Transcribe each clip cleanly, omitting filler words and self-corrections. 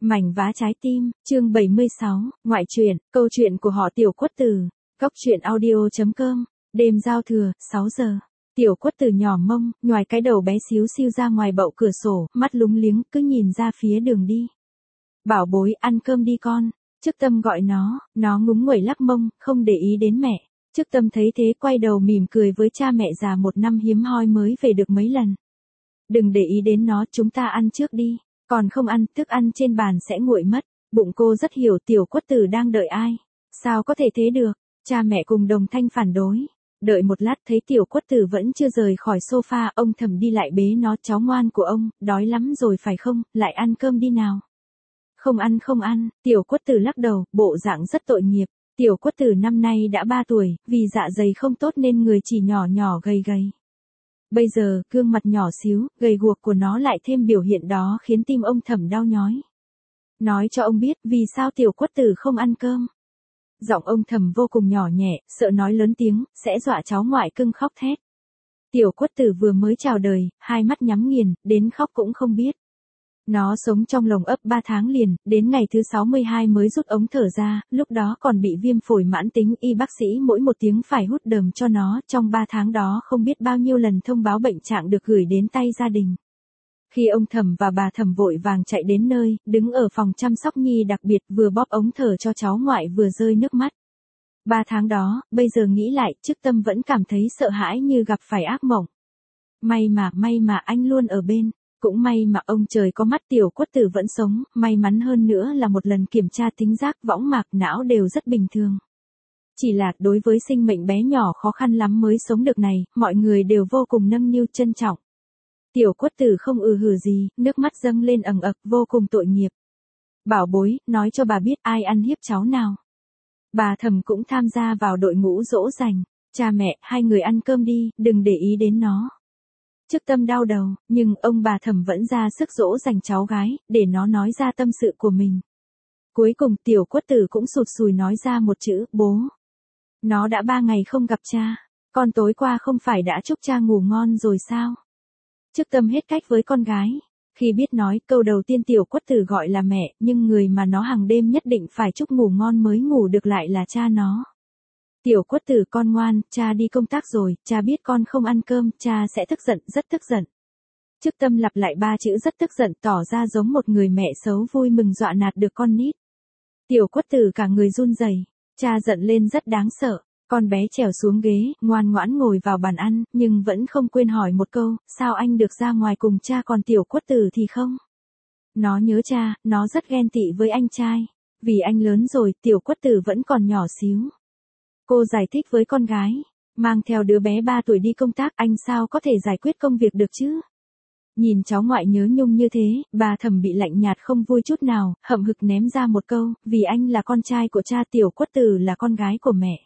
Mảnh vá trái tim, chương 76, ngoại truyện, câu chuyện của họ Tiểu Quất Tử. Góc truyện audio.com. Đêm giao thừa, 6 giờ. Tiểu Quất Tử nhỏ mông, nhoài cái đầu bé xíu xiu ra ngoài bậu cửa sổ, mắt lúng liếng cứ nhìn ra phía đường đi. Bảo bối, ăn cơm đi con. Chức Tâm gọi nó ngúng nguẩy lắc mông, không để ý đến mẹ. Chức Tâm thấy thế quay đầu mỉm cười với cha mẹ già một năm hiếm hoi mới về được mấy lần. Đừng để ý đến nó, chúng ta ăn trước đi. Còn không ăn, thức ăn trên bàn sẽ nguội mất. Bụng cô rất hiểu Tiểu Quất Tử đang đợi ai. Sao có thể thế được? Cha mẹ cùng đồng thanh phản đối. Đợi một lát thấy Tiểu Quất Tử vẫn chưa rời khỏi sofa, ông Thẩm đi lại bế nó, cháu ngoan của ông, đói lắm rồi phải không, lại ăn cơm đi nào. Không ăn, Tiểu Quất Tử lắc đầu, bộ dạng rất tội nghiệp. Tiểu Quất Tử năm nay đã 3 tuổi, vì dạ dày không tốt nên người chỉ nhỏ nhỏ gầy gầy. Bây giờ, gương mặt nhỏ xíu, gầy guộc của nó lại thêm biểu hiện đó khiến tim ông Thẩm đau nhói. Nói cho ông biết vì sao Tiểu Quất Tử không ăn cơm. Giọng ông Thẩm vô cùng nhỏ nhẹ, sợ nói lớn tiếng, sẽ dọa cháu ngoại cưng khóc thét. Tiểu Quất Tử vừa mới chào đời, hai mắt nhắm nghiền, đến khóc cũng không biết. Nó sống trong lồng ấp 3 tháng liền, đến ngày thứ 62 mới rút ống thở ra, lúc đó còn bị viêm phổi mãn tính, y bác sĩ mỗi 1 tiếng phải hút đờm cho nó, trong 3 tháng đó không biết bao nhiêu lần thông báo bệnh trạng được gửi đến tay gia đình. Khi ông Thẩm và bà Thẩm vội vàng chạy đến nơi, đứng ở phòng chăm sóc nhi đặc biệt vừa bóp ống thở cho cháu ngoại vừa rơi nước mắt. 3 tháng đó, bây giờ nghĩ lại, Chức Tâm vẫn cảm thấy sợ hãi như gặp phải ác mộng. May mà anh luôn ở bên. Cũng may mà ông trời có mắt, Tiểu Quất Tử vẫn sống, may mắn hơn nữa là một lần kiểm tra thính giác, võng mạc, não đều rất bình thường. Chỉ là, đối với sinh mệnh bé nhỏ khó khăn lắm mới sống được này, mọi người đều vô cùng nâng niu trân trọng. Tiểu Quất Tử không hử gì, nước mắt dâng lên ầng ực, vô cùng tội nghiệp. Bảo bối, nói cho bà biết ai ăn hiếp cháu nào. Bà Thẩm cũng tham gia vào đội ngũ dỗ dành. Cha mẹ, hai người ăn cơm đi, đừng để ý đến nó. Chức Tâm đau đầu, nhưng ông bà Thẩm vẫn ra sức dỗ dành cháu gái, để nó nói ra tâm sự của mình. Cuối cùng Tiểu Quất Tử cũng sụt sùi nói ra một chữ, bố. Nó đã 3 ngày không gặp cha, con tối qua không phải đã chúc cha ngủ ngon rồi sao? Chức Tâm hết cách với con gái. Khi biết nói, câu đầu tiên Tiểu Quất Tử gọi là mẹ, nhưng người mà nó hàng đêm nhất định phải chúc ngủ ngon mới ngủ được lại là cha nó. Tiểu Quất Tử con ngoan, cha đi công tác rồi, cha biết con không ăn cơm, cha sẽ tức giận, rất tức giận. Chức Tâm lặp lại 3 chữ rất tức giận, tỏ ra giống một người mẹ xấu vui mừng dọa nạt được con nít. Tiểu Quất Tử cả người run rẩy, cha giận lên rất đáng sợ, con bé trèo xuống ghế, ngoan ngoãn ngồi vào bàn ăn, nhưng vẫn không quên hỏi một câu, sao anh được ra ngoài cùng cha còn Tiểu Quất Tử thì không? Nó nhớ cha, nó rất ghen tị với anh trai, vì anh lớn rồi, Tiểu Quất Tử vẫn còn nhỏ xíu. Cô giải thích với con gái, mang theo đứa bé 3 tuổi đi công tác anh sao có thể giải quyết công việc được chứ? Nhìn cháu ngoại nhớ nhung như thế, bà Thẩm bị lạnh nhạt không vui chút nào, hậm hực ném ra một câu, vì anh là con trai của cha, Tiểu Quất Tử là con gái của mẹ.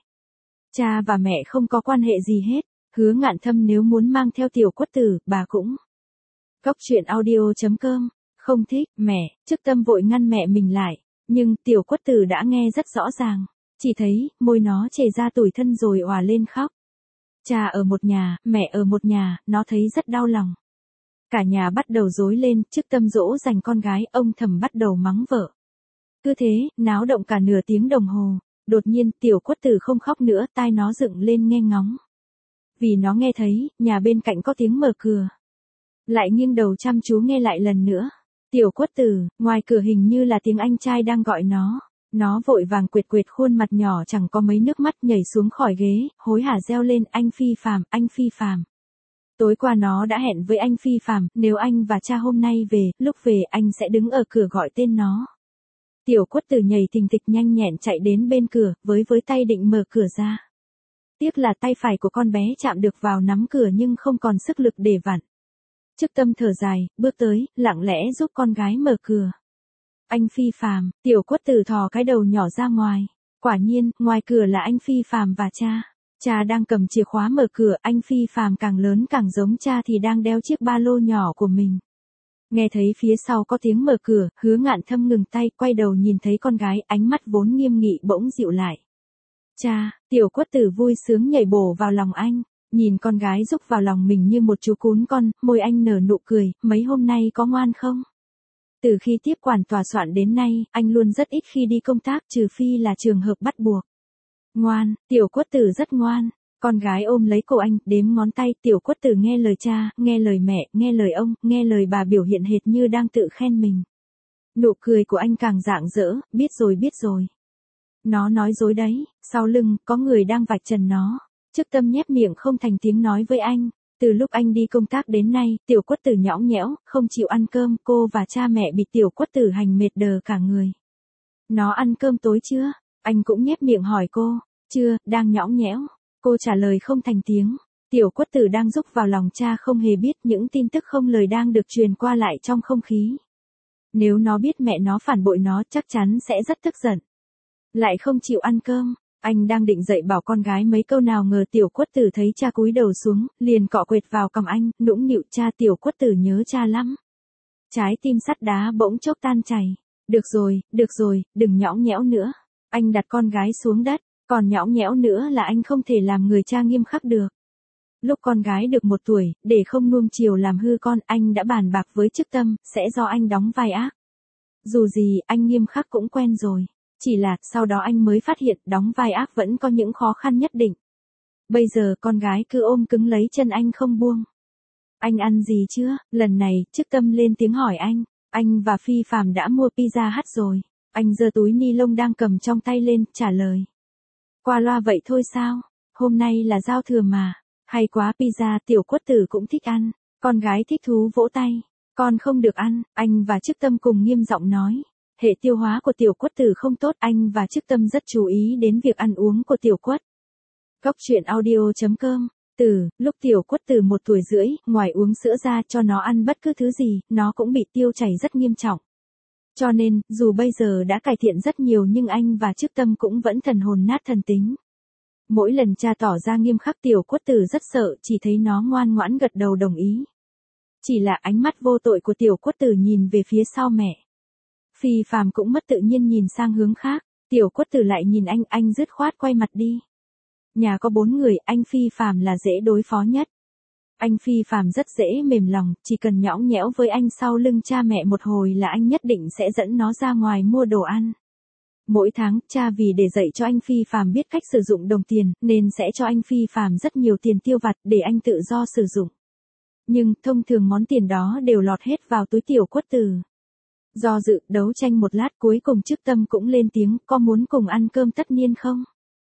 Cha và mẹ không có quan hệ gì hết, Hứa Ngạn Thâm nếu muốn mang theo Tiểu Quất Tử, bà cũng. Góc truyện audio.com, không thích, mẹ, Chức Tâm vội ngăn mẹ mình lại, nhưng Tiểu Quất Tử đã nghe rất rõ ràng. Chỉ thấy, môi nó chảy ra tủi thân rồi òa lên khóc. Cha ở một nhà, mẹ ở một nhà, nó thấy rất đau lòng. Cả nhà bắt đầu rối lên, Chức Tâm dỗ dành con gái, ông Thẩm bắt đầu mắng vợ. Cứ thế, náo động cả nửa tiếng đồng hồ. Đột nhiên, Tiểu Quất Tử không khóc nữa, tai nó dựng lên nghe ngóng. Vì nó nghe thấy, nhà bên cạnh có tiếng mở cửa. Lại nghiêng đầu chăm chú nghe lại lần nữa. Tiểu Quất Tử, ngoài cửa hình như là tiếng anh trai đang gọi nó. Nó vội vàng quệt quệt khuôn mặt nhỏ chẳng có mấy nước mắt nhảy xuống khỏi ghế, hối hả reo lên, anh Phi Phàm, anh Phi Phàm. Tối qua nó đã hẹn với anh Phi Phàm, nếu anh và cha hôm nay về, lúc về anh sẽ đứng ở cửa gọi tên nó. Tiểu Quất Tử nhảy thình thịch nhanh nhẹn chạy đến bên cửa, với tay định mở cửa ra. Tiếc là tay phải của con bé chạm được vào nắm cửa nhưng không còn sức lực để vặn. Chức Tâm thở dài, bước tới, lặng lẽ giúp con gái mở cửa. Anh Phi Phàm, Tiểu Quất Tử thò cái đầu nhỏ ra ngoài. Quả nhiên, ngoài cửa là anh Phi Phàm và cha. Cha đang cầm chìa khóa mở cửa, anh Phi Phàm càng lớn càng giống cha thì đang đeo chiếc ba lô nhỏ của mình. Nghe thấy phía sau có tiếng mở cửa, Hứa Ngạn Thâm ngừng tay, quay đầu nhìn thấy con gái, ánh mắt vốn nghiêm nghị bỗng dịu lại. Cha, Tiểu Quất Tử vui sướng nhảy bổ vào lòng anh, nhìn con gái rúc vào lòng mình như một chú cún con, môi anh nở nụ cười, mấy hôm nay có ngoan không? Từ khi tiếp quản tòa soạn đến nay, anh luôn rất ít khi đi công tác trừ phi là trường hợp bắt buộc. Ngoan, Tiểu Quất Tử rất ngoan. Con gái ôm lấy cổ anh, đếm ngón tay, Tiểu Quất Tử nghe lời cha, nghe lời mẹ, nghe lời ông, nghe lời bà, biểu hiện hệt như đang tự khen mình. Nụ cười của anh càng rạng rỡ, biết rồi. Nó nói dối đấy, sau lưng, có người đang vạch trần nó. Chức Tâm nhép miệng không thành tiếng nói với anh. Từ lúc anh đi công tác đến nay, Tiểu Quất Tử nhõng nhẽo, không chịu ăn cơm, cô và cha mẹ bị Tiểu Quất Tử hành mệt đờ cả người. Nó ăn cơm tối chưa? Anh cũng nhép miệng hỏi cô. Chưa, đang nhõng nhẽo. Cô trả lời không thành tiếng. Tiểu Quất Tử đang rúc vào lòng cha không hề biết những tin tức không lời đang được truyền qua lại trong không khí. Nếu nó biết mẹ nó phản bội nó chắc chắn sẽ rất tức giận. Lại không chịu ăn cơm. Anh đang định dậy bảo con gái mấy câu nào ngờ Tiểu Quất Tử thấy cha cúi đầu xuống, liền cọ quệt vào cằm anh, nũng nịu cha. Tiểu Quất Tử nhớ cha lắm. Trái tim sắt đá bỗng chốc tan chảy. Được rồi, đừng nhõng nhẽo nữa. Anh đặt con gái xuống đất, còn nhõng nhẽo nữa là anh không thể làm người cha nghiêm khắc được. Lúc con gái được 1 tuổi, để không nuông chiều làm hư con, anh đã bàn bạc với Chức Tâm, sẽ do anh đóng vai ác. Dù gì, anh nghiêm khắc cũng quen rồi. Chỉ là, sau đó anh mới phát hiện, đóng vai ác vẫn có những khó khăn nhất định. Bây giờ, con gái cứ ôm cứng lấy chân anh không buông. Anh ăn gì chưa? Lần này, Chức Tâm lên tiếng hỏi anh. Anh và Phi Phàm đã mua Pizza Hut rồi. Anh giơ túi ni lông đang cầm trong tay lên, trả lời. Qua loa vậy thôi sao? Hôm nay là giao thừa mà. Hay quá, pizza Tiểu Quất Tử cũng thích ăn. Con gái thích thú vỗ tay. Con không được ăn, anh và Chức Tâm cùng nghiêm giọng nói. Hệ tiêu hóa của Tiểu Quất Tử không tốt, anh và Chức Tâm rất chú ý đến việc ăn uống của Tiểu Quất. Góc truyện audio.com. Lúc Tiểu Quất Tử 1 tuổi rưỡi, ngoài uống sữa ra cho nó ăn bất cứ thứ gì, nó cũng bị tiêu chảy rất nghiêm trọng. Cho nên, dù bây giờ đã cải thiện rất nhiều nhưng anh và Chức Tâm cũng vẫn thần hồn nát thần tính. Mỗi lần cha tỏ ra nghiêm khắc Tiểu Quất Tử rất sợ, chỉ thấy nó ngoan ngoãn gật đầu đồng ý. Chỉ là ánh mắt vô tội của Tiểu Quất Tử nhìn về phía sau mẹ. Phi Phàm cũng mất tự nhiên nhìn sang hướng khác, Tiểu Quất Tử lại nhìn anh dứt khoát quay mặt đi. Nhà có 4 người, anh Phi Phàm là dễ đối phó nhất. Anh Phi Phàm rất dễ mềm lòng, chỉ cần nhõng nhẽo với anh sau lưng cha mẹ một hồi là anh nhất định sẽ dẫn nó ra ngoài mua đồ ăn. Mỗi tháng, cha vì để dạy cho anh Phi Phàm biết cách sử dụng đồng tiền, nên sẽ cho anh Phi Phàm rất nhiều tiền tiêu vặt để anh tự do sử dụng. Nhưng, thông thường món tiền đó đều lọt hết vào túi Tiểu Quất Tử. Do dự, đấu tranh một lát cuối cùng Chức Tâm cũng lên tiếng, có muốn cùng ăn cơm tất niên không?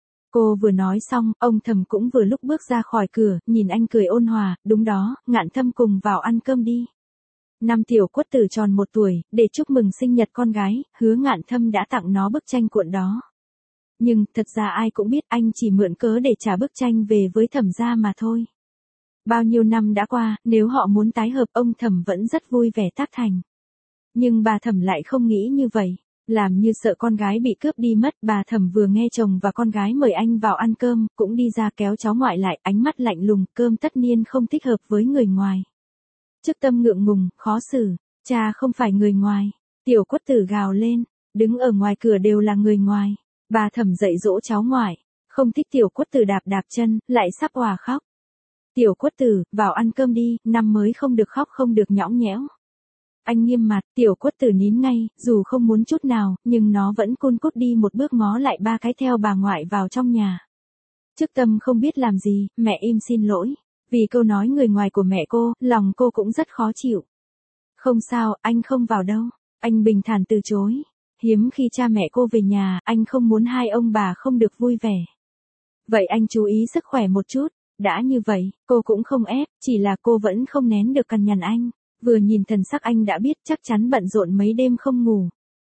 Cô vừa nói xong, ông Thầm cũng vừa lúc bước ra khỏi cửa, nhìn anh cười ôn hòa, đúng đó, Ngạn Thâm cùng vào ăn cơm đi. Năm Tiểu Quất Tử tròn 1 tuổi, để chúc mừng sinh nhật con gái, Hứa Ngạn Thâm đã tặng nó bức tranh cuộn đó. Nhưng, thật ra ai cũng biết anh chỉ mượn cớ để trả bức tranh về với Thẩm gia mà thôi. Bao nhiêu năm đã qua, nếu họ muốn tái hợp ông Thẩm vẫn rất vui vẻ tác thành. Nhưng bà Thẩm lại không nghĩ như vậy. Làm như sợ con gái bị cướp đi mất, bà Thẩm vừa nghe chồng và con gái mời anh vào ăn cơm, cũng đi ra kéo cháu ngoại lại, ánh mắt lạnh lùng, cơm tất niên không thích hợp với người ngoài. Chức Tâm ngượng ngùng, khó xử, cha không phải người ngoài. Tiểu Quất Tử gào lên, đứng ở ngoài cửa đều là người ngoài. Bà Thẩm dạy dỗ cháu ngoại, không thích Tiểu Quất Tử đạp chân, lại sắp òa khóc. Tiểu Quất Tử, vào ăn cơm đi, năm mới không được khóc không được nhõng nhẽo. Anh nghiêm mặt, Tiểu Quất Tử nín ngay, dù không muốn chút nào, nhưng nó vẫn cun cút đi một bước ngó lại 3 cái theo bà ngoại vào trong nhà. Chức Tâm không biết làm gì, mẹ im xin lỗi. Vì câu nói người ngoài của mẹ cô, lòng cô cũng rất khó chịu. Không sao, anh không vào đâu. Anh bình thản từ chối. Hiếm khi cha mẹ cô về nhà, anh không muốn hai ông bà không được vui vẻ. Vậy anh chú ý sức khỏe một chút. Đã như vậy, cô cũng không ép, chỉ là cô vẫn không nén được cằn nhằn anh. Vừa nhìn thần sắc anh đã biết chắc chắn bận rộn mấy đêm không ngủ.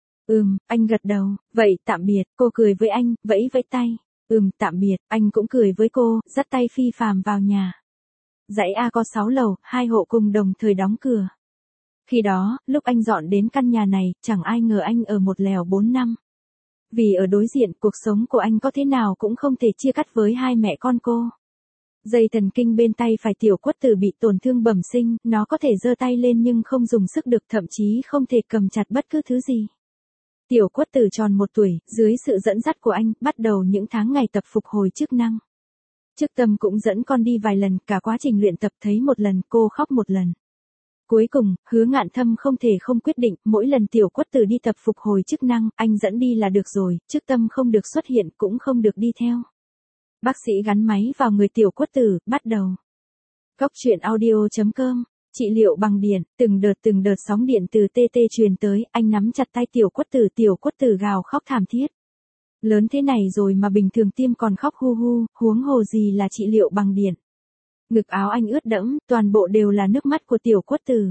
Anh gật đầu, vậy tạm biệt, cô cười với anh, vẫy vẫy tay. Tạm biệt, anh cũng cười với cô, dắt tay Phi Phàm vào nhà. Dãy A có 6 lầu, 2 hộ cùng đồng thời đóng cửa. Khi đó, lúc anh dọn đến căn nhà này, chẳng ai ngờ anh ở một lèo 4 năm. Vì ở đối diện, cuộc sống của anh có thế nào cũng không thể chia cắt với hai mẹ con cô. Dây thần kinh bên tay phải Tiểu Quất Tử bị tổn thương bẩm sinh, nó có thể giơ tay lên nhưng không dùng sức được, thậm chí không thể cầm chặt bất cứ thứ gì. Tiểu Quất Tử tròn 1 tuổi, dưới sự dẫn dắt của anh, bắt đầu những tháng ngày tập phục hồi chức năng. Chức Tâm cũng dẫn con đi vài lần, cả quá trình luyện tập thấy một lần cô khóc một lần. Cuối cùng, Hứa Ngạn Thâm không thể không quyết định, mỗi lần Tiểu Quất Tử đi tập phục hồi chức năng, anh dẫn đi là được rồi, Trước Tâm không được xuất hiện cũng không được đi theo. Bác sĩ gắn máy vào người Tiểu Quất Tử, bắt đầu. Cóc truyện audio.com, trị liệu bằng điện, từng đợt sóng điện từ TT truyền tới, anh nắm chặt tay Tiểu Quất Tử gào khóc thảm thiết. Lớn thế này rồi mà bình thường tim còn khóc hu hu, huống hồ gì là trị liệu bằng điện. Ngực áo anh ướt đẫm, toàn bộ đều là nước mắt của Tiểu Quất Tử.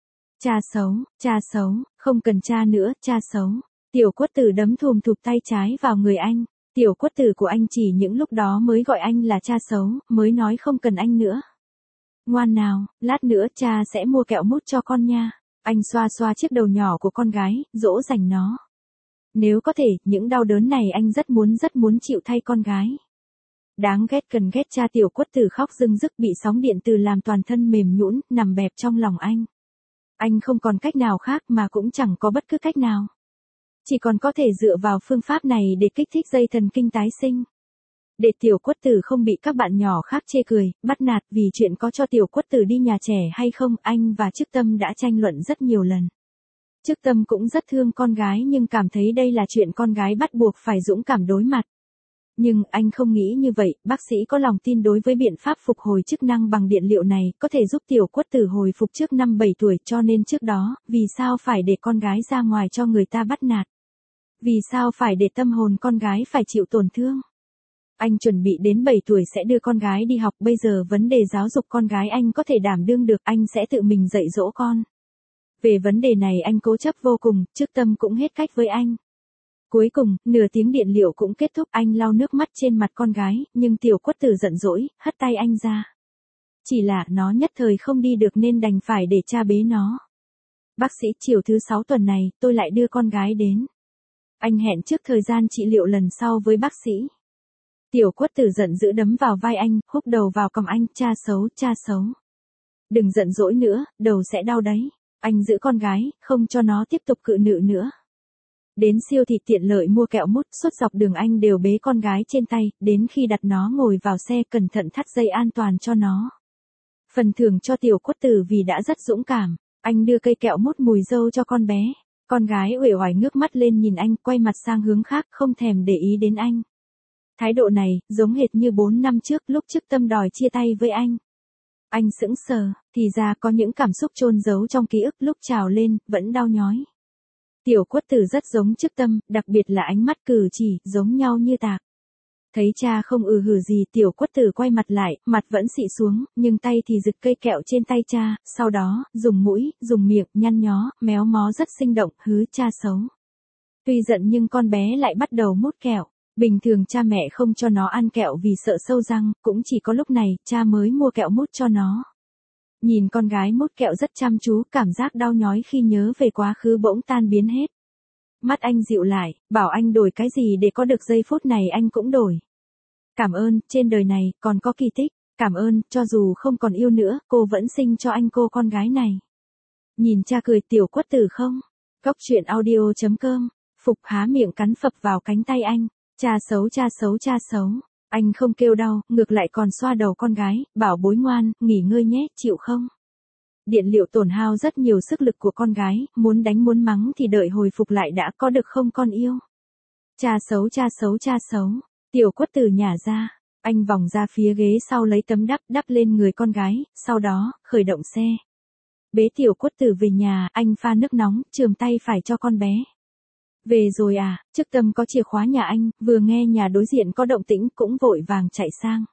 Cha xấu, không cần cha nữa, cha xấu. Tiểu Quất Tử đấm thùm thụp tay trái vào người anh. Tiểu Quất Tử của anh chỉ những lúc đó mới gọi anh là cha xấu, mới nói không cần anh nữa. Ngoan nào, lát nữa cha sẽ mua kẹo mút cho con nha. Anh xoa xoa chiếc đầu nhỏ của con gái, dỗ dành nó. Nếu có thể, những đau đớn này anh rất muốn chịu thay con gái. Đáng ghét cần ghét, cha Tiểu Quất Tử khóc rưng rức bị sóng điện từ làm toàn thân mềm nhũn, nằm bẹp trong lòng anh. Anh không còn cách nào khác mà cũng chẳng có bất cứ cách nào. Chỉ còn có thể dựa vào phương pháp này để kích thích dây thần kinh tái sinh. Để Tiểu Quất Tử không bị các bạn nhỏ khác chê cười, bắt nạt vì chuyện có cho Tiểu Quất Tử đi nhà trẻ hay không, anh và Trước Tâm đã tranh luận rất nhiều lần. Trước Tâm cũng rất thương con gái nhưng cảm thấy đây là chuyện con gái bắt buộc phải dũng cảm đối mặt. Nhưng anh không nghĩ như vậy, bác sĩ có lòng tin đối với biện pháp phục hồi chức năng bằng điện liệu này, có thể giúp Tiểu Quất Tử hồi phục trước năm 7 tuổi, cho nên trước đó, vì sao phải để con gái ra ngoài cho người ta bắt nạt? Vì sao phải để tâm hồn con gái phải chịu tổn thương? Anh chuẩn bị đến 7 tuổi sẽ đưa con gái đi học, bây giờ vấn đề giáo dục con gái anh có thể đảm đương được, anh sẽ tự mình dạy dỗ con. Về vấn đề này anh cố chấp vô cùng, Trước Tâm cũng hết cách với anh. Cuối cùng, nửa tiếng điện liệu cũng kết thúc, anh lau nước mắt trên mặt con gái, nhưng Tiểu Quất Tử giận dỗi, hất tay anh ra. Chỉ là nó nhất thời không đi được nên đành phải để cha bế nó. Bác sĩ, chiều thứ 6 tuần này, tôi lại đưa con gái đến. Anh hẹn trước thời gian trị liệu lần sau với bác sĩ. Tiểu Quất Tử giận dữ đấm vào vai anh, húc đầu vào cằm anh, cha xấu. Đừng giận dỗi nữa, đầu sẽ đau đấy. Anh giữ con gái, không cho nó tiếp tục cự nữ nữa. Đến siêu thị tiện lợi mua kẹo mút, suốt dọc đường anh đều bế con gái trên tay, đến khi đặt nó ngồi vào xe cẩn thận thắt dây an toàn cho nó. Phần thưởng cho Tiểu Quất Tử vì đã rất dũng cảm, anh đưa cây kẹo mút mùi dâu cho con bé. Con gái uể oải ngước mắt lên nhìn anh, quay mặt sang hướng khác, không thèm để ý đến anh. Thái độ này, giống hệt như 4 năm trước, lúc Trước Tâm đòi chia tay với anh. Anh sững sờ, thì ra có những cảm xúc chôn giấu trong ký ức lúc trào lên, vẫn đau nhói. Tiểu Quất Tử rất giống Trước Tâm, đặc biệt là ánh mắt cử chỉ, giống nhau như tạc. Thấy cha không hử gì, Tiểu Quất Tử quay mặt lại, mặt vẫn xị xuống, nhưng tay thì giật cây kẹo trên tay cha, sau đó, dùng mũi, dùng miệng, nhăn nhó, méo mó rất sinh động, hứ cha xấu. Tuy giận nhưng con bé lại bắt đầu mút kẹo. Bình thường cha mẹ không cho nó ăn kẹo vì sợ sâu răng, cũng chỉ có lúc này, cha mới mua kẹo mút cho nó. Nhìn con gái mút kẹo rất chăm chú, cảm giác đau nhói khi nhớ về quá khứ bỗng tan biến hết. Mắt anh dịu lại, bảo anh đổi cái gì để có được giây phút này anh cũng đổi. Cảm ơn, trên đời này, còn có kỳ tích. Cảm ơn, cho dù không còn yêu nữa, cô vẫn sinh cho anh cô con gái này. Nhìn cha cười, Tiểu Quất Tử không? Cóc truyện audio.com, Phục há miệng cắn phập vào cánh tay anh. Cha xấu. Anh không kêu đau, ngược lại còn xoa đầu con gái, bảo bối ngoan, nghỉ ngơi nhé, chịu không? Điện liệu tổn hao rất nhiều sức lực của con gái, muốn đánh muốn mắng thì đợi hồi phục lại đã, có được không con yêu? Cha xấu. Tiểu Quất Tử nhả ra, anh vòng ra phía ghế sau lấy tấm đắp lên người con gái, sau đó, khởi động xe. Bế Tiểu Quất Tử về nhà, anh pha nước nóng, chườm tay phải cho con bé. Về rồi à, Trước Tâm có chìa khóa nhà anh, vừa nghe nhà đối diện có động tĩnh cũng vội vàng chạy sang.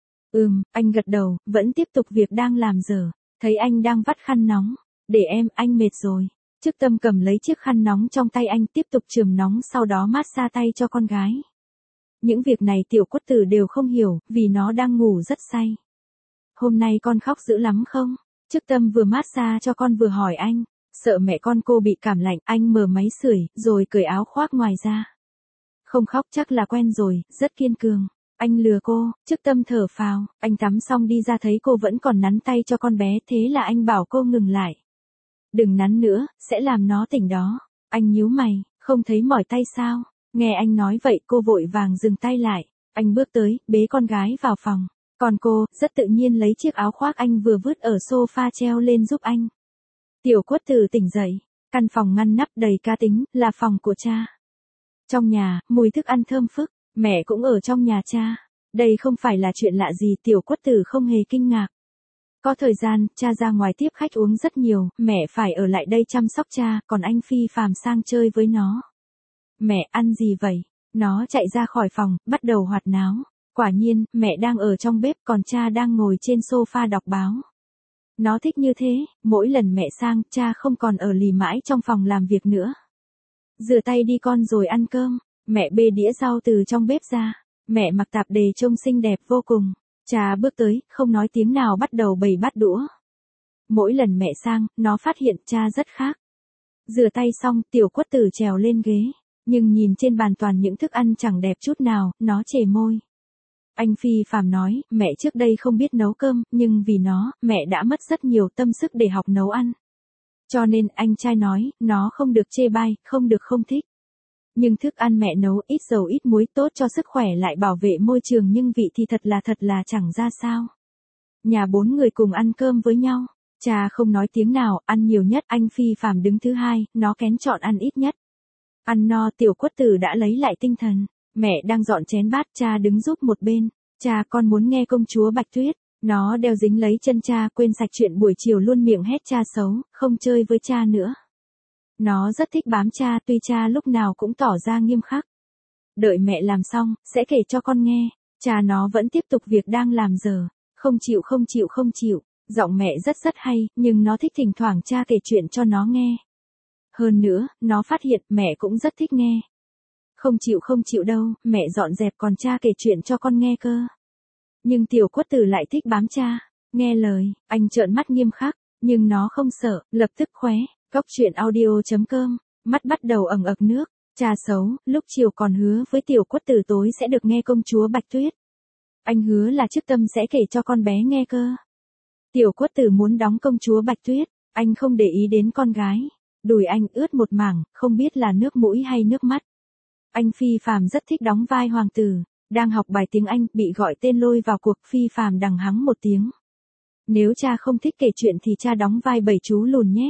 Anh gật đầu, vẫn tiếp tục việc đang làm dở, thấy anh đang vắt khăn nóng. Để em, anh mệt rồi. Trước Tâm cầm lấy chiếc khăn nóng trong tay anh tiếp tục chườm nóng sau đó mát xa tay cho con gái. Những việc này Tiểu Quất Tử đều không hiểu, vì nó đang ngủ rất say. Hôm nay con khóc dữ lắm không? Trước Tâm vừa mát xa cho con vừa hỏi anh. Sợ mẹ con cô bị cảm lạnh, anh mở máy sưởi, rồi cởi áo khoác ngoài ra. Không khóc chắc là quen rồi, rất kiên cường. Anh lừa cô, Trước Tâm thở phào, anh tắm xong đi ra thấy cô vẫn còn nắn tay cho con bé, thế là anh bảo cô ngừng lại. Đừng nắn nữa, sẽ làm nó tỉnh đó. Anh nhíu mày, không thấy mỏi tay sao? Nghe anh nói vậy cô vội vàng dừng tay lại. Anh bước tới, bế con gái vào phòng. Còn cô, rất tự nhiên lấy chiếc áo khoác anh vừa vứt ở sofa treo lên giúp anh. Tiểu Quất Tử tỉnh dậy, căn phòng ngăn nắp đầy cá tính, là phòng của cha. Trong nhà, mùi thức ăn thơm phức, mẹ cũng ở trong nhà cha. Đây không phải là chuyện lạ gì, Tiểu Quất Tử không hề kinh ngạc. Có thời gian, cha ra ngoài tiếp khách uống rất nhiều, mẹ phải ở lại đây chăm sóc cha, còn anh Phi Phàm sang chơi với nó. Mẹ ăn gì vậy? Nó chạy ra khỏi phòng, bắt đầu hoạt náo. Quả nhiên, mẹ đang ở trong bếp, còn cha đang ngồi trên sofa đọc báo. Nó thích như thế, mỗi lần mẹ sang, cha không còn ở lì mãi trong phòng làm việc nữa. Rửa tay đi con rồi ăn cơm. Mẹ bê đĩa rau từ trong bếp ra. Mẹ mặc tạp dề trông xinh đẹp vô cùng. Cha bước tới, không nói tiếng nào bắt đầu bày bát đũa. Mỗi lần mẹ sang, nó phát hiện cha rất khác. Rửa tay xong, Tiểu Quất Tử trèo lên ghế. Nhưng nhìn trên bàn toàn những thức ăn chẳng đẹp chút nào, nó chề môi. Anh Phi Phàm nói, mẹ trước đây không biết nấu cơm, nhưng vì nó, mẹ đã mất rất nhiều tâm sức để học nấu ăn. Cho nên anh trai nói, nó không được chê bai, không được không thích. Nhưng thức ăn mẹ nấu ít dầu ít muối tốt cho sức khỏe lại bảo vệ môi trường nhưng vị thì thật là chẳng ra sao. Nhà 4 người cùng ăn cơm với nhau. Cha không nói tiếng nào, ăn nhiều nhất, anh Phi Phàm đứng thứ hai, nó kén chọn ăn ít nhất. Ăn no, Tiểu Quất Tử đã lấy lại tinh thần. Mẹ đang dọn chén bát, cha đứng giúp một bên. Cha, con muốn nghe công chúa Bạch Tuyết. Nó đeo dính lấy chân cha, quên sạch chuyện buổi chiều, luôn miệng hét cha xấu, không chơi với cha nữa. Nó rất thích bám cha, tuy cha lúc nào cũng tỏ ra nghiêm khắc. Đợi mẹ làm xong, sẽ kể cho con nghe. Cha nó vẫn tiếp tục việc đang làm giờ. Không chịu. Giọng mẹ rất hay, nhưng nó thích thỉnh thoảng cha kể chuyện cho nó nghe. Hơn nữa, nó phát hiện mẹ cũng rất thích nghe. Không chịu đâu, mẹ dọn dẹp còn cha kể chuyện cho con nghe cơ. Nhưng Tiểu Quất Tử lại thích bám cha. Nghe lời, anh trợn mắt nghiêm khắc, nhưng nó không sợ, lập tức khóe. Góc truyện audio.com, mắt bắt đầu ẩn ực nước. Cha xấu, lúc chiều còn hứa với Tiểu Quất Tử tối sẽ được nghe công chúa Bạch Tuyết. Anh hứa là trước tâm sẽ kể cho con bé nghe cơ. Tiểu Quất Tử muốn đóng công chúa Bạch Tuyết, anh không để ý đến con gái. Đùi anh ướt một mảng, không biết là nước mũi hay nước mắt. Anh Phi Phàm rất thích đóng vai hoàng tử. Đang học bài tiếng Anh, bị gọi tên lôi vào cuộc, Phi Phàm đằng hắng một tiếng. Nếu cha không thích kể chuyện thì cha đóng vai bảy chú lùn nhé.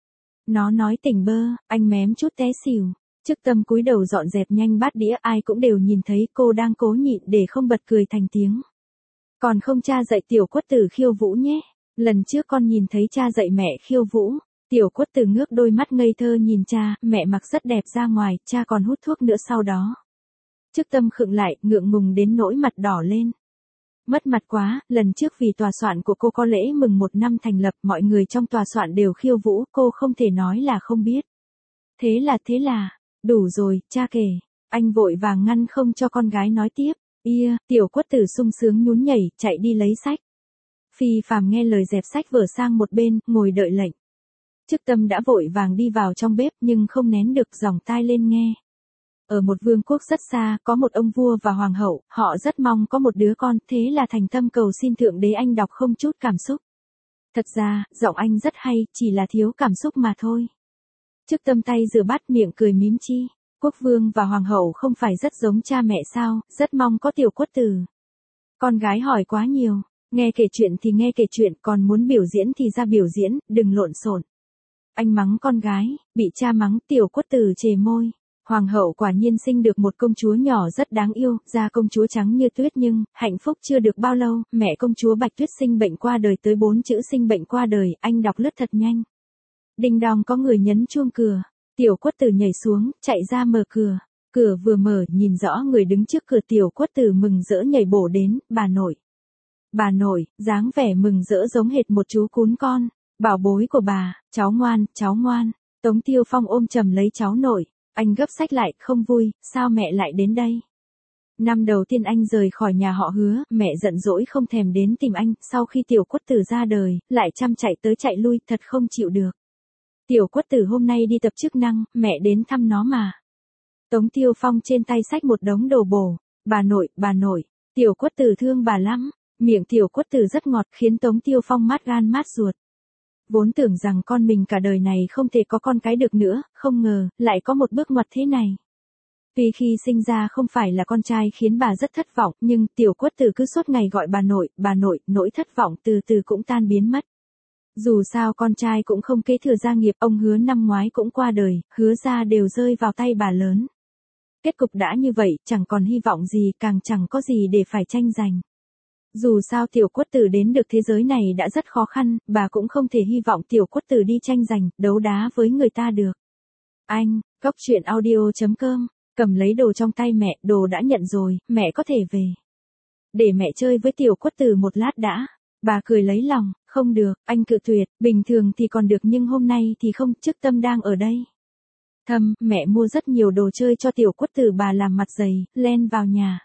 Nó nói tỉnh bơ, anh mém chút té xỉu. Trước tâm cúi đầu dọn dẹp nhanh bát đĩa, ai cũng đều nhìn thấy cô đang cố nhịn để không bật cười thành tiếng. Còn không cha dạy Tiểu Quất Tử khiêu vũ nhé. Lần trước con nhìn thấy cha dạy mẹ khiêu vũ. Tiểu Quất Tử ngước đôi mắt ngây thơ nhìn cha, mẹ mặc rất đẹp ra ngoài, cha còn hút thuốc nữa sau đó. Trước tâm khựng lại, ngượng ngùng đến nỗi mặt đỏ lên. Mất mặt quá, lần trước vì tòa soạn của cô có lễ mừng 1 năm thành lập, mọi người trong tòa soạn đều khiêu vũ, cô không thể nói là không biết. Thế là, đủ rồi, cha kể. Anh vội vàng ngăn không cho con gái nói tiếp. Tiểu Quất Tử sung sướng nhún nhảy, chạy đi lấy sách. Phi Phàm nghe lời dẹp sách vở sang một bên, ngồi đợi lệnh. Trước tâm đã vội vàng đi vào trong bếp nhưng không nén được giòng tai lên nghe. Ở một vương quốc rất xa, có một ông vua và hoàng hậu, họ rất mong có một đứa con, thế là thành tâm cầu xin thượng đế. Anh đọc không chút cảm xúc. Thật ra, giọng anh rất hay, chỉ là thiếu cảm xúc mà thôi. Trước tâm tay rửa bát, miệng cười mím chi. Quốc vương và hoàng hậu không phải rất giống cha mẹ sao, rất mong có Tiểu Quất Tử. Con gái hỏi quá nhiều, nghe kể chuyện thì nghe kể chuyện, còn muốn biểu diễn thì ra biểu diễn, đừng lộn xộn. Anh mắng con gái, bị cha mắng, Tiểu Quất Tử chề môi. Hoàng hậu quả nhiên sinh được một công chúa nhỏ rất đáng yêu, da công chúa trắng như tuyết, nhưng hạnh phúc chưa được bao lâu, mẹ công chúa Bạch Tuyết sinh bệnh qua đời. Tới 4 chữ sinh bệnh qua đời, anh đọc lướt thật nhanh. Đinh đong có người nhấn chuông cửa. Tiểu Quất Tử nhảy xuống, chạy ra mở cửa. Cửa vừa mở, nhìn rõ người đứng trước cửa. Tiểu Quất Tử mừng rỡ nhảy bổ đến, bà nội. Bà nội, dáng vẻ mừng rỡ giống hệt một chú cún con. Bảo bối của bà, cháu ngoan. Tống Tiêu Phong ôm chầm lấy cháu nội. Anh gấp sách lại, không vui, sao mẹ lại đến đây? Năm đầu tiên anh rời khỏi nhà họ Hứa, mẹ giận dỗi không thèm đến tìm anh, sau khi Tiểu Quất Tử ra đời, lại chăm chạy tới chạy lui, thật không chịu được. Tiểu Quất Tử hôm nay đi tập chức năng, mẹ đến thăm nó mà. Tống Tiêu Phong trên tay xách một đống đồ bổ. Bà nội, Tiểu Quất Tử thương bà lắm. Miệng Tiểu Quất Tử rất ngọt, khiến Tống Tiêu Phong mát gan mát ruột. Vốn tưởng rằng con mình cả đời này không thể có con cái được nữa, không ngờ, lại có một bước ngoặt thế này. Tuy khi sinh ra không phải là con trai khiến bà rất thất vọng, nhưng Tiểu Quất Tử cứ suốt ngày gọi bà nội, nỗi thất vọng từ từ cũng tan biến mất. Dù sao con trai cũng không kế thừa gia nghiệp, ông Hứa năm ngoái cũng qua đời, Hứa gia đều rơi vào tay bà lớn. Kết cục đã như vậy, chẳng còn hy vọng gì, càng chẳng có gì để phải tranh giành. Dù sao tiểu Quất Tử đến được thế giới này đã rất khó khăn, bà cũng không thể hy vọng tiểu Quất Tử đi tranh giành, đấu đá với người ta được. Anh, Cóc Truyện Audio.com, cầm lấy đồ trong tay mẹ, đồ đã nhận rồi, mẹ có thể về. Để mẹ chơi với tiểu Quất Tử một lát đã. Bà cười lấy lòng, không được, anh cự tuyệt, bình thường thì còn được nhưng hôm nay thì không, Chức Tâm đang ở đây. Thâm, mẹ mua rất nhiều đồ chơi cho tiểu Quất Tử, bà làm mặt dày, len vào nhà.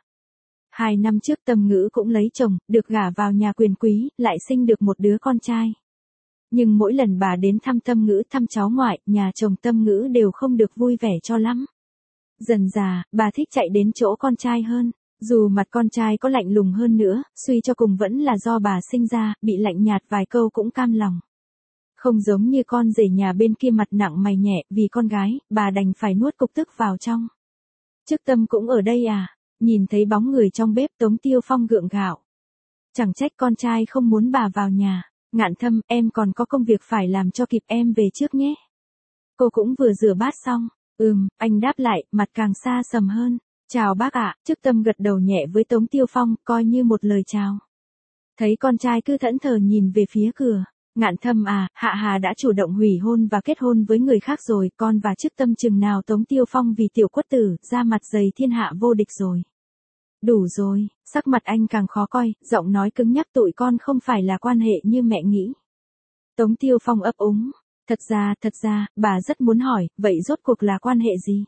2 năm trước Tâm Ngữ cũng lấy chồng, được gả vào nhà quyền quý, lại sinh được một đứa con trai. Nhưng mỗi lần bà đến thăm Tâm Ngữ, thăm cháu ngoại, nhà chồng Tâm Ngữ đều không được vui vẻ cho lắm. Dần dà, bà thích chạy đến chỗ con trai hơn. Dù mặt con trai có lạnh lùng hơn nữa, suy cho cùng vẫn là do bà sinh ra, bị lạnh nhạt vài câu cũng cam lòng. Không giống như con rể nhà bên kia mặt nặng mày nhẹ, vì con gái, bà đành phải nuốt cục tức vào trong. Chức Tâm cũng ở đây à? Nhìn thấy bóng người trong bếp, Tống Tiêu Phong gượng gạo. Chẳng trách con trai không muốn bà vào nhà. Ngạn Thâm, em còn có công việc phải làm cho kịp, em về trước nhé. Cô cũng vừa rửa bát xong. Anh đáp lại, mặt càng xa sầm hơn. Chào bác ạ, Chức Tâm gật đầu nhẹ với Tống Tiêu Phong, coi như một lời chào. Thấy con trai cứ thẫn thờ nhìn về phía cửa. Ngạn Thâm à, Hạ Hà đã chủ động hủy hôn và kết hôn với người khác rồi, con và Chức Tâm chừng nào Tống Tiêu Phong vì tiểu Quất Tử, ra mặt dày thiên hạ vô địch rồi. Đủ rồi, sắc mặt anh càng khó coi, giọng nói cứng nhắc, tụi con không phải là quan hệ như mẹ nghĩ. Tống Tiêu Phong ấp úng, thật ra, bà rất muốn hỏi, vậy rốt cuộc là quan hệ gì?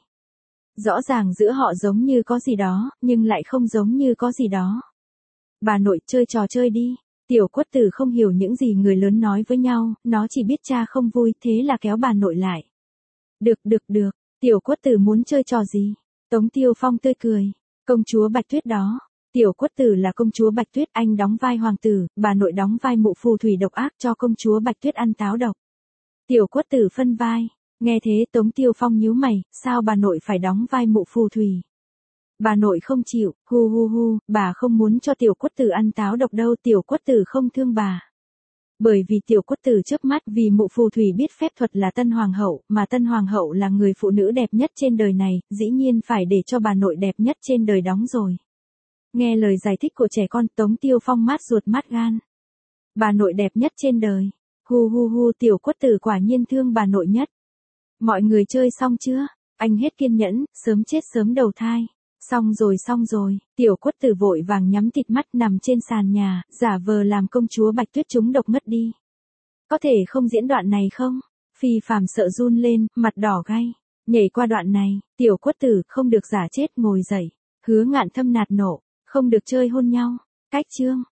Rõ ràng giữa họ giống như có gì đó, nhưng lại không giống như có gì đó. Bà nội, chơi trò chơi đi. Tiểu Quất Tử không hiểu những gì người lớn nói với nhau, nó chỉ biết cha không vui, thế là kéo bà nội lại. Được, Tiểu Quất Tử muốn chơi trò gì? Tống Tiêu Phong tươi cười. Công chúa Bạch Tuyết đó. Tiểu Quất Tử là công chúa Bạch Tuyết, anh đóng vai hoàng tử, bà nội đóng vai mụ phù thủy độc ác cho công chúa Bạch Tuyết ăn táo độc. Tiểu Quất Tử phân vai. Nghe thế Tống Tiêu Phong nhíu mày, sao bà nội phải đóng vai mụ phù thủy? Bà nội không chịu, hu, bà không muốn cho tiểu Quất Tử ăn táo độc đâu, tiểu Quất Tử không thương bà. Bởi vì tiểu Quất Tử chớp mắt, vì mụ phù thủy biết phép thuật là Tân Hoàng hậu, mà Tân Hoàng hậu là người phụ nữ đẹp nhất trên đời này, dĩ nhiên phải để cho bà nội đẹp nhất trên đời đóng rồi. Nghe lời giải thích của trẻ con, Tống Tiêu Phong mát ruột mát gan. Bà nội đẹp nhất trên đời. Hu, tiểu Quất Tử quả nhiên thương bà nội nhất. Mọi người chơi xong chưa? Anh hết kiên nhẫn, sớm chết sớm đầu thai. Xong rồi, tiểu Quất Tử vội vàng nhắm thịt mắt nằm trên sàn nhà, giả vờ làm công chúa Bạch Tuyết trúng độc ngất đi. Có thể không diễn đoạn này không? Phi Phàm sợ run lên, mặt đỏ gay. Nhảy qua đoạn này, tiểu Quất Tử không được giả chết ngồi dậy. Hứa Ngạn Thâm nạt nộ, không được chơi hôn nhau. Cách chương.